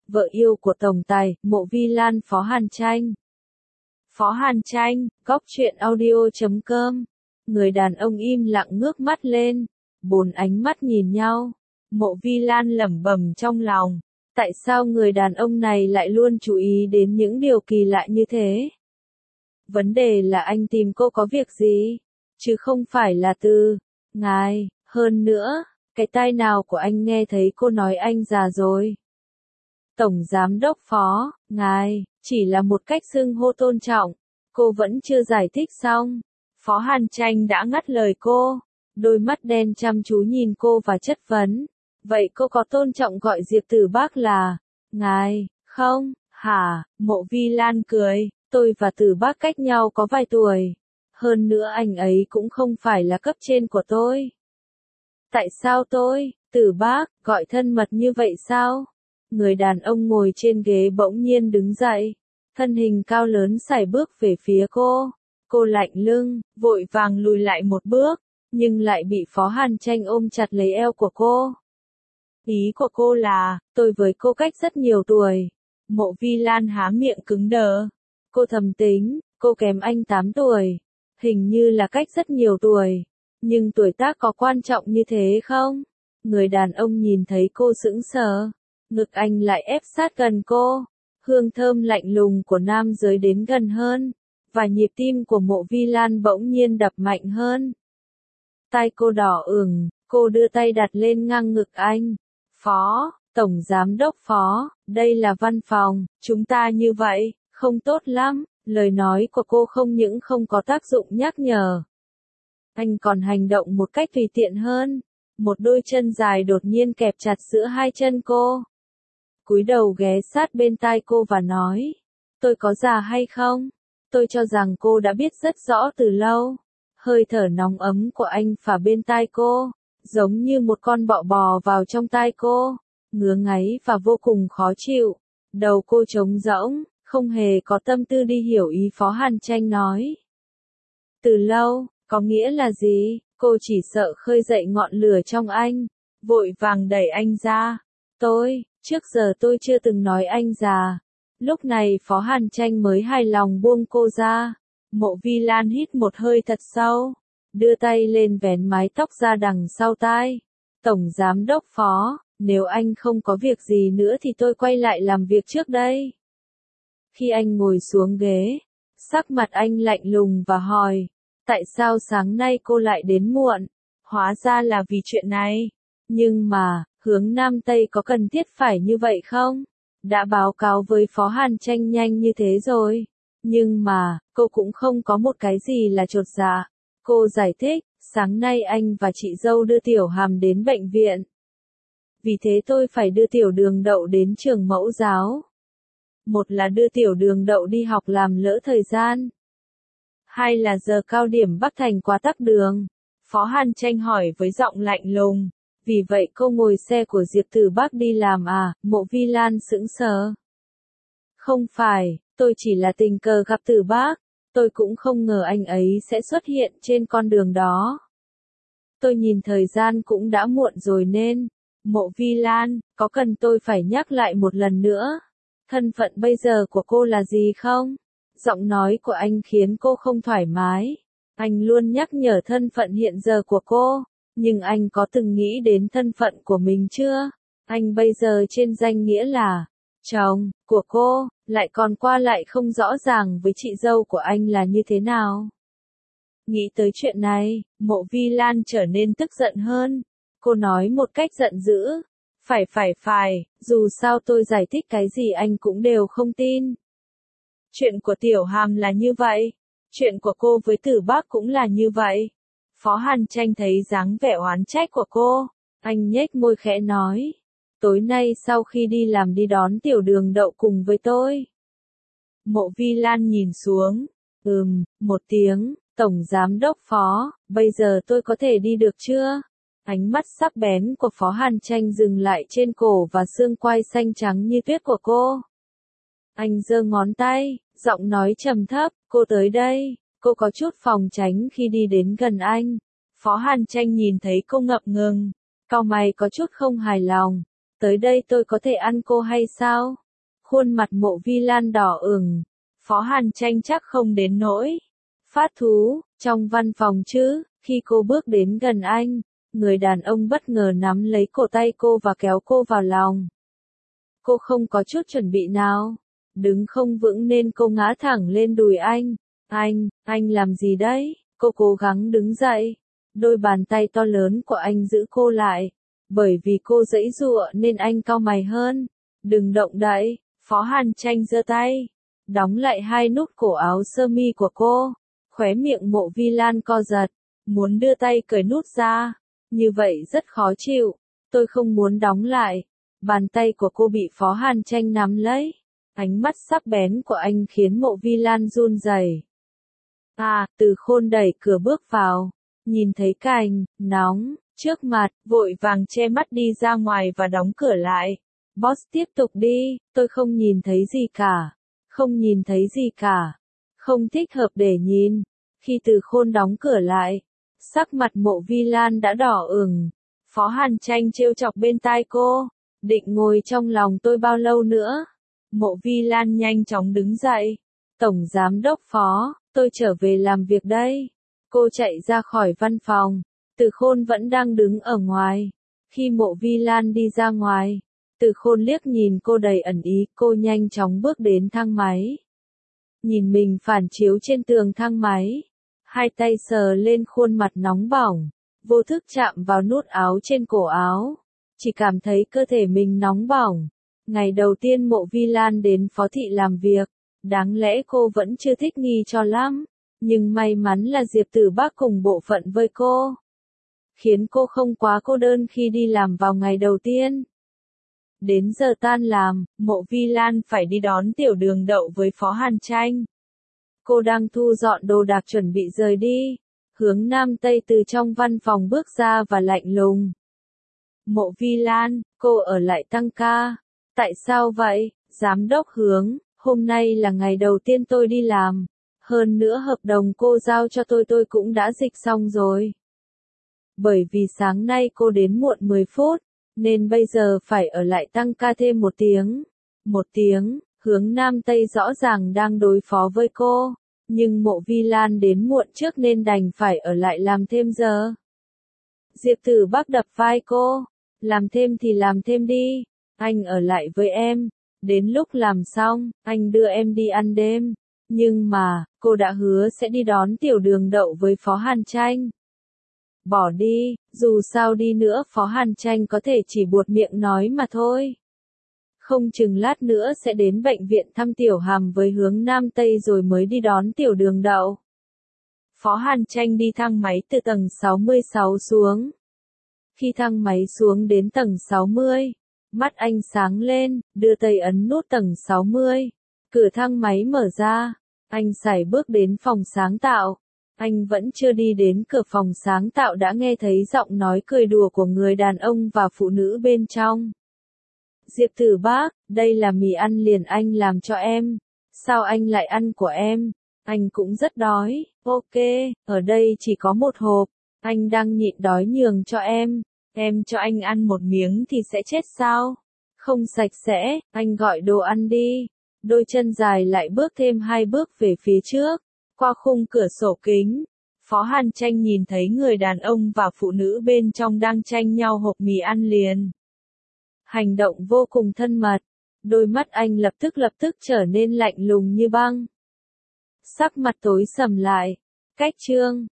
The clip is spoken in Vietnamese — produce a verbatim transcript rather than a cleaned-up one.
vợ yêu của tổng tài, Mộ Vi Lan Phó Hàn Tranh. Phó Hàn Tranh, góc truyện audio chấm com. Người đàn ông im lặng ngước mắt lên, bốn ánh mắt nhìn nhau. Mộ Vi Lan lẩm bẩm trong lòng, tại sao người đàn ông này lại luôn chú ý đến những điều kỳ lạ như thế? Vấn đề là anh tìm cô có việc gì, chứ không phải là từ ngài. Hơn nữa, cái tai nào của anh nghe thấy cô nói anh già rồi. Tổng giám đốc Phó, ngài, chỉ là một cách xưng hô tôn trọng. Cô vẫn chưa giải thích xong. Phó Hàn Tranh đã ngắt lời cô, đôi mắt đen chăm chú nhìn cô và chất vấn. Vậy cô có tôn trọng gọi Diệp Tử Bác là ngài, không? Hả? Mộ Vi Lan cười, tôi và Tử Bác cách nhau có vài tuổi. Hơn nữa anh ấy cũng không phải là cấp trên của tôi. Tại sao tôi, Tử Bác, gọi thân mật như vậy sao? Người đàn ông ngồi trên ghế bỗng nhiên đứng dậy, thân hình cao lớn sải bước về phía cô. Cô lạnh lưng, vội vàng lùi lại một bước, nhưng lại bị Phó Hàn Tranh ôm chặt lấy eo của cô. Ý của cô là, tôi với cô cách rất nhiều tuổi. Mộ Vi Lan há miệng cứng đờ. Cô thầm tính, cô kém anh tám tuổi. Hình như là cách rất nhiều tuổi. Nhưng tuổi tác có quan trọng như thế không? Người đàn ông nhìn thấy cô sững sờ. Ngực anh lại ép sát gần cô. Hương thơm lạnh lùng của nam giới đến gần hơn. Và nhịp tim của Mộ Vi Lan bỗng nhiên đập mạnh hơn. Tai cô đỏ ửng, cô đưa tay đặt lên ngang ngực anh. Phó, Tổng Giám đốc Phó, đây là văn phòng, chúng ta như vậy, không tốt lắm. Lời nói của cô không những không có tác dụng nhắc nhở. Anh còn hành động một cách tùy tiện hơn. Một đôi chân dài đột nhiên kẹp chặt giữa hai chân cô. Cúi đầu ghé sát bên tai cô và nói, tôi có già hay không? Tôi cho rằng cô đã biết rất rõ từ lâu. Hơi thở nóng ấm của anh phả bên tai cô, giống như một con bọ bò vào trong tai cô, ngứa ngáy và vô cùng khó chịu. Đầu cô trống rỗng, không hề có tâm tư đi hiểu ý Phó Hàn Tranh nói. Từ lâu, có nghĩa là gì? Cô chỉ sợ khơi dậy ngọn lửa trong anh, vội vàng đẩy anh ra. Tôi, trước giờ tôi chưa từng nói anh già. Lúc này Phó Hàn Tranh mới hài lòng buông cô ra. Mộ Vi Lan hít một hơi thật sâu, đưa tay lên vén mái tóc ra đằng sau tai. Tổng Giám đốc Phó, nếu anh không có việc gì nữa thì tôi quay lại làm việc trước đây. Khi anh ngồi xuống ghế, sắc mặt anh lạnh lùng và hỏi, tại sao sáng nay cô lại đến muộn? Hóa ra là vì chuyện này. Nhưng mà, hướng Nam Tây có cần thiết phải như vậy không? Đã báo cáo với Phó Hàn Tranh nhanh như thế rồi. Nhưng mà, cô cũng không có một cái gì là chột dạ. Cô giải thích, sáng nay anh và chị dâu đưa Tiểu Hàm đến bệnh viện. Vì thế tôi phải đưa Tiểu Đường Đậu đến trường mẫu giáo. Một là đưa Tiểu Đường Đậu đi học làm lỡ thời gian. Hai là giờ cao điểm Bắc Thành quá tắc đường. Phó Hàn Tranh hỏi với giọng lạnh lùng. Vì vậy cô ngồi xe của Diệp Tử Bác đi làm à? Mộ Vi Lan sững sờ. Không phải, tôi chỉ là tình cờ gặp Tử Bác. Tôi cũng không ngờ anh ấy sẽ xuất hiện trên con đường đó. Tôi nhìn thời gian cũng đã muộn rồi nên. Mộ Vi Lan, có cần tôi phải nhắc lại một lần nữa? Thân phận bây giờ của cô là gì không? Giọng nói của anh khiến cô không thoải mái. Anh luôn nhắc nhở thân phận hiện giờ của cô. Nhưng anh có từng nghĩ đến thân phận của mình chưa? Anh bây giờ trên danh nghĩa là chồng của cô, lại còn qua lại không rõ ràng với chị dâu của anh là như thế nào. Nghĩ tới chuyện này, Mộ Vi Lan trở nên tức giận hơn. Cô nói một cách giận dữ. Phải phải phải, dù sao tôi giải thích cái gì anh cũng đều không tin. Chuyện của Tiểu Hàm là như vậy. Chuyện của cô với Tử Bác cũng là như vậy. Phó Hàn Tranh thấy dáng vẻ oán trách của cô. Anh nhếch môi khẽ nói. Tối nay sau khi đi làm đi đón Tiểu Đường Đậu cùng với tôi. Mộ Vi Lan nhìn xuống. Ừm, một tiếng, Tổng Giám đốc Phó, bây giờ tôi có thể đi được chưa? Ánh mắt sắc bén của Phó Hàn Tranh dừng lại trên cổ và xương quai xanh trắng như tuyết của cô. Anh giơ ngón tay, giọng nói trầm thấp, cô tới đây. Cô có chút phòng tránh khi đi đến gần anh. Phó Hàn Tranh nhìn thấy cô ngập ngừng, cau mày có chút không hài lòng. tới đây tôi có thể ăn cô hay sao? Khuôn mặt Mộ Vi Lan đỏ ửng, Phó Hàn Tranh chắc không đến nỗi phát thú, trong văn phòng chứ, khi cô bước đến gần anh, người đàn ông bất ngờ nắm lấy cổ tay cô và kéo cô vào lòng. Cô không có chút chuẩn bị nào, đứng không vững nên cô ngã thẳng lên đùi anh. Anh, anh làm gì đấy? Cô cố gắng đứng dậy. Đôi bàn tay to lớn của anh giữ cô lại. Bởi vì cô giãy giụa nên anh cau mày hơn. Đừng động đậy, Phó Hàn Tranh giơ tay, đóng lại hai nút cổ áo sơ mi của cô. Khóe miệng Mộ Vi Lan co giật, muốn đưa tay cởi nút ra. Như vậy rất khó chịu, tôi không muốn đóng lại. Bàn tay của cô bị Phó Hàn Tranh nắm lấy. Ánh mắt sắc bén của anh khiến Mộ Vi Lan run rẩy. À, Từ Khôn đẩy cửa bước vào, nhìn thấy cảnh nóng trước mặt, vội vàng che mắt đi ra ngoài và đóng cửa lại. Boss tiếp tục đi, tôi không nhìn thấy gì cả. Không nhìn thấy gì cả. Không thích hợp để nhìn. Khi Từ Khôn đóng cửa lại, sắc mặt Mộ Vi Lan đã đỏ ửng. Phó Hàn Tranh trêu chọc bên tai cô. Định ngồi trong lòng tôi bao lâu nữa? Mộ Vi Lan nhanh chóng đứng dậy. Tổng giám đốc Phó, tôi trở về làm việc đây. Cô chạy ra khỏi văn phòng. Từ Khôn vẫn đang đứng ở ngoài. Khi Mộ Vi Lan đi ra ngoài, Từ Khôn liếc nhìn cô đầy ẩn ý, cô nhanh chóng bước đến thang máy. Nhìn mình phản chiếu trên tường thang máy. Hai tay sờ lên khuôn mặt nóng bỏng. Vô thức chạm vào nút áo trên cổ áo. Chỉ cảm thấy cơ thể mình nóng bỏng. Ngày đầu tiên Mộ Vi Lan đến Phó Thị làm việc, đáng lẽ cô vẫn chưa thích nghi cho lắm, nhưng may mắn là Diệp Tử Bác cùng bộ phận với cô, khiến cô không quá cô đơn khi đi làm vào ngày đầu tiên. Đến giờ tan làm, Mộ Vi Lan phải đi đón Tiểu Đường Đậu với Phó Hàn Tranh. Cô đang thu dọn đồ đạc chuẩn bị rời đi, hướng Nam Tây từ trong văn phòng bước ra và lạnh lùng. Mộ Vi Lan, cô ở lại tăng ca. Tại sao vậy, giám đốc Hướng, hôm nay là ngày đầu tiên tôi đi làm. Hơn nữa hợp đồng cô giao cho tôi tôi cũng đã dịch xong rồi. Bởi vì sáng nay cô đến muộn mười phút, nên bây giờ phải ở lại tăng ca thêm một tiếng. Một tiếng, Hướng Nam Tây rõ ràng đang đối phó với cô, nhưng Mộ Vi Lan đến muộn trước nên đành phải ở lại làm thêm giờ. Diệp Tử Bác đập vai cô, làm thêm thì làm thêm đi, anh ở lại với em, đến lúc làm xong, anh đưa em đi ăn đêm. Nhưng mà, cô đã hứa sẽ đi đón Tiểu Đường Đậu với Phó Hàn Tranh. Bỏ đi, dù sao đi nữa Phó Hàn Tranh có thể chỉ buột miệng nói mà thôi. Không chừng lát nữa sẽ đến bệnh viện thăm Tiểu Hàm với Hướng Nam Tây rồi mới đi đón Tiểu Đường Đậu. Phó Hàn Tranh đi thang máy từ tầng sáu mươi sáu xuống. Khi thang máy xuống đến tầng sáu mươi, mắt anh sáng lên, đưa tay ấn nút tầng sáu mươi. Cửa thang máy mở ra, anh sải bước đến phòng sáng tạo. Anh vẫn chưa đi đến cửa phòng sáng tạo đã nghe thấy giọng nói cười đùa của người đàn ông và phụ nữ bên trong. Diệp Tử Bác, đây là mì ăn liền anh làm cho em. Sao anh lại ăn của em? Anh cũng rất đói. Ok, ở đây chỉ có một hộp. Anh đang nhịn đói nhường cho em. Em cho anh ăn một miếng thì sẽ chết sao? Không sạch sẽ, anh gọi đồ ăn đi. Đôi chân dài lại bước thêm hai bước về phía trước. Qua khung cửa sổ kính, Phó Hàn Tranh nhìn thấy người đàn ông và phụ nữ bên trong đang tranh nhau hộp mì ăn liền. Hành động vô cùng thân mật. Đôi mắt anh lập tức lập tức trở nên lạnh lùng như băng. Sắc mặt tối sầm lại. Cách chương